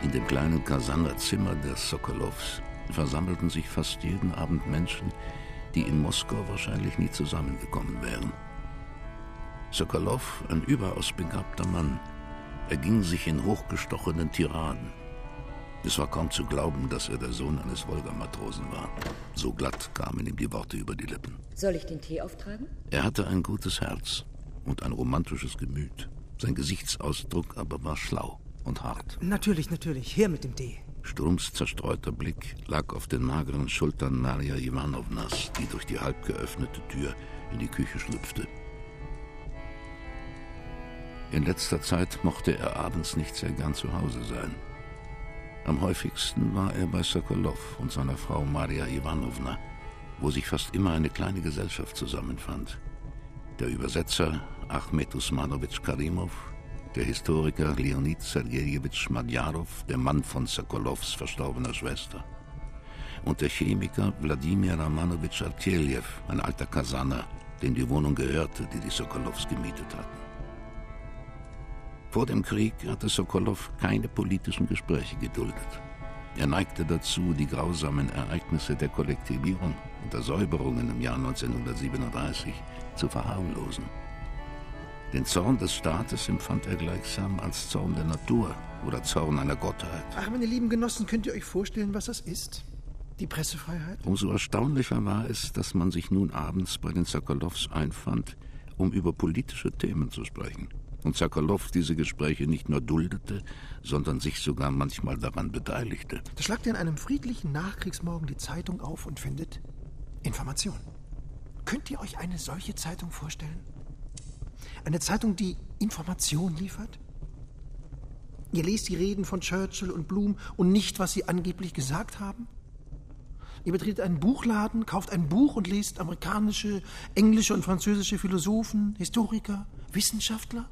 In dem kleinen Kasana-Zimmer der Sokolows versammelten sich fast jeden Abend Menschen, die in Moskau wahrscheinlich nie zusammengekommen wären. Sokolow, ein überaus begabter Mann, erging sich in hochgestochenen Tiraden. Es war kaum zu glauben, dass er der Sohn eines Wolga-Matrosen war. So glatt kamen ihm die Worte über die Lippen. Soll ich den Tee auftragen? Er hatte ein gutes Herz und ein romantisches Gemüt. Sein Gesichtsausdruck aber war schlau und hart. Natürlich. Her mit dem Tee. Strums zerstreuter Blick lag auf den mageren Schultern Marja Iwanownas, die durch die halb geöffnete Tür in die Küche schlüpfte. In letzter Zeit mochte er abends nicht sehr gern zu Hause sein. Am häufigsten war er bei Sokolow und seiner Frau Marja Iwanowna, wo sich fast immer eine kleine Gesellschaft zusammenfand. Der Übersetzer Achmet Usmanowitsch Karimov, der Historiker Leonid Sergejewitsch Madjarow, der Mann von Sokolows verstorbener Schwester, und der Chemiker Wladimir Romanowitsch Arteljew, ein alter Kasaner, dem die Wohnung gehörte, die Sokolows gemietet hatten. Vor dem Krieg hatte Sokolow keine politischen Gespräche geduldet. Er neigte dazu, die grausamen Ereignisse der Kollektivierung und der Säuberungen im Jahr 1937 zu verharmlosen. Den Zorn des Staates empfand er gleichsam als Zorn der Natur oder Zorn einer Gottheit. Ach, meine lieben Genossen, könnt ihr euch vorstellen, was das ist? Die Pressefreiheit? Umso erstaunlicher war es, dass man sich nun abends bei den Sokolows einfand, um über politische Themen zu sprechen. Und Sokolow diese Gespräche nicht nur duldete, sondern sich sogar manchmal daran beteiligte. Da schlagt ihr an einem friedlichen Nachkriegsmorgen die Zeitung auf und findet Information. Könnt ihr euch eine solche Zeitung vorstellen? Eine Zeitung, die Information liefert? Ihr lest die Reden von Churchill und Blum und nicht, was sie angeblich gesagt haben? Ihr betretet einen Buchladen, kauft ein Buch und lest amerikanische, englische und französische Philosophen, Historiker, Wissenschaftler?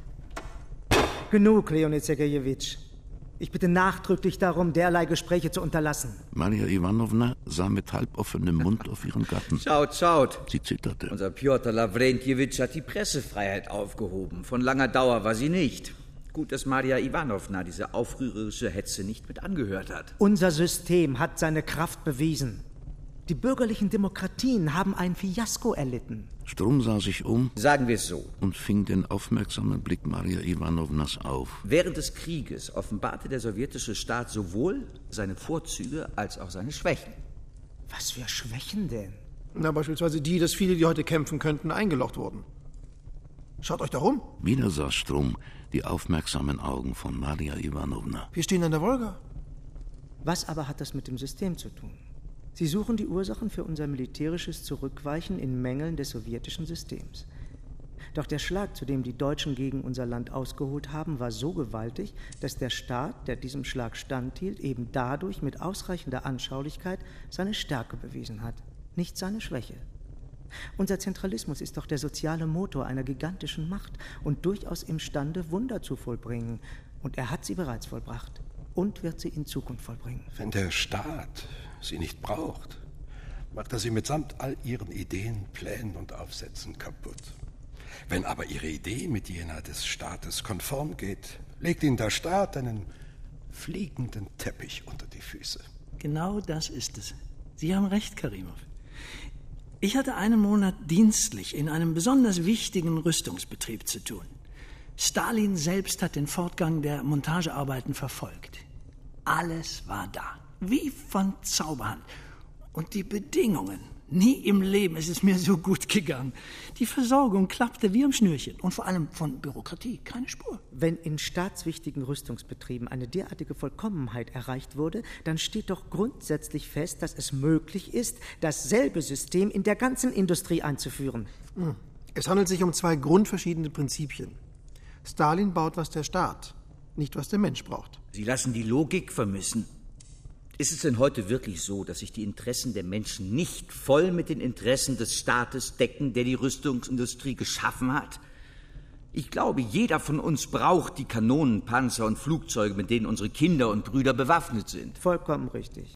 Genug, Leonid Sergejewitsch. Ich bitte nachdrücklich darum, derlei Gespräche zu unterlassen. Marja Iwanowna sah mit halboffenem Mund auf ihren Gatten. Schaut. Sie zitterte. Unser Pjotr Lawrentjewitsch hat die Pressefreiheit aufgehoben. Von langer Dauer war sie nicht. Gut, dass Marja Iwanowna diese aufrührerische Hetze nicht mit angehört hat. Unser System hat seine Kraft bewiesen. Die bürgerlichen Demokratien haben ein Fiasko erlitten. Strum sah sich um. Sagen wir es so. Und fing den aufmerksamen Blick Marja Iwanownas auf. Während des Krieges offenbarte der sowjetische Staat sowohl seine Vorzüge als auch seine Schwächen. Was für Schwächen denn? Na, beispielsweise die, dass viele, die heute kämpfen könnten, eingeloggt wurden. Schaut euch da rum. Wieder sah Strum die aufmerksamen Augen von Marja Iwanowna. Wir stehen an der Wolga. Was aber hat das mit dem System zu tun? Sie suchen die Ursachen für unser militärisches Zurückweichen in Mängeln des sowjetischen Systems. Doch der Schlag, zu dem die Deutschen gegen unser Land ausgeholt haben, war so gewaltig, dass der Staat, der diesem Schlag standhielt, eben dadurch mit ausreichender Anschaulichkeit seine Stärke bewiesen hat, nicht seine Schwäche. Unser Zentralismus ist doch der soziale Motor einer gigantischen Macht und durchaus imstande, Wunder zu vollbringen. Und er hat sie bereits vollbracht und wird sie in Zukunft vollbringen. Wenn der Staat sie nicht braucht, macht er sie mitsamt all ihren Ideen, Plänen und Aufsätzen kaputt. Wenn aber ihre Idee mit jener des Staates konform geht, legt ihnen der Staat einen fliegenden Teppich unter die Füße. Genau das ist es. Sie haben recht, Karimov. Ich hatte einen Monat dienstlich in einem besonders wichtigen Rüstungsbetrieb zu tun. Stalin selbst hat den Fortgang der Montagearbeiten verfolgt. Alles war da, wie von Zauberhand. Und die Bedingungen, nie im Leben ist es mir so gut gegangen. Die Versorgung klappte wie am Schnürchen und vor allem von Bürokratie keine Spur. Wenn in staatswichtigen Rüstungsbetrieben eine derartige Vollkommenheit erreicht wurde, dann steht doch grundsätzlich fest, dass es möglich ist, dasselbe System in der ganzen Industrie einzuführen. Es handelt sich um zwei grundverschiedene Prinzipien. Stalin baut, was der Staat, nicht was der Mensch braucht. Sie lassen die Logik vermissen. Ist es denn heute wirklich so, dass sich die Interessen der Menschen nicht voll mit den Interessen des Staates decken, der die Rüstungsindustrie geschaffen hat? Ich glaube, jeder von uns braucht die Kanonen, Panzer und Flugzeuge, mit denen unsere Kinder und Brüder bewaffnet sind. Vollkommen richtig.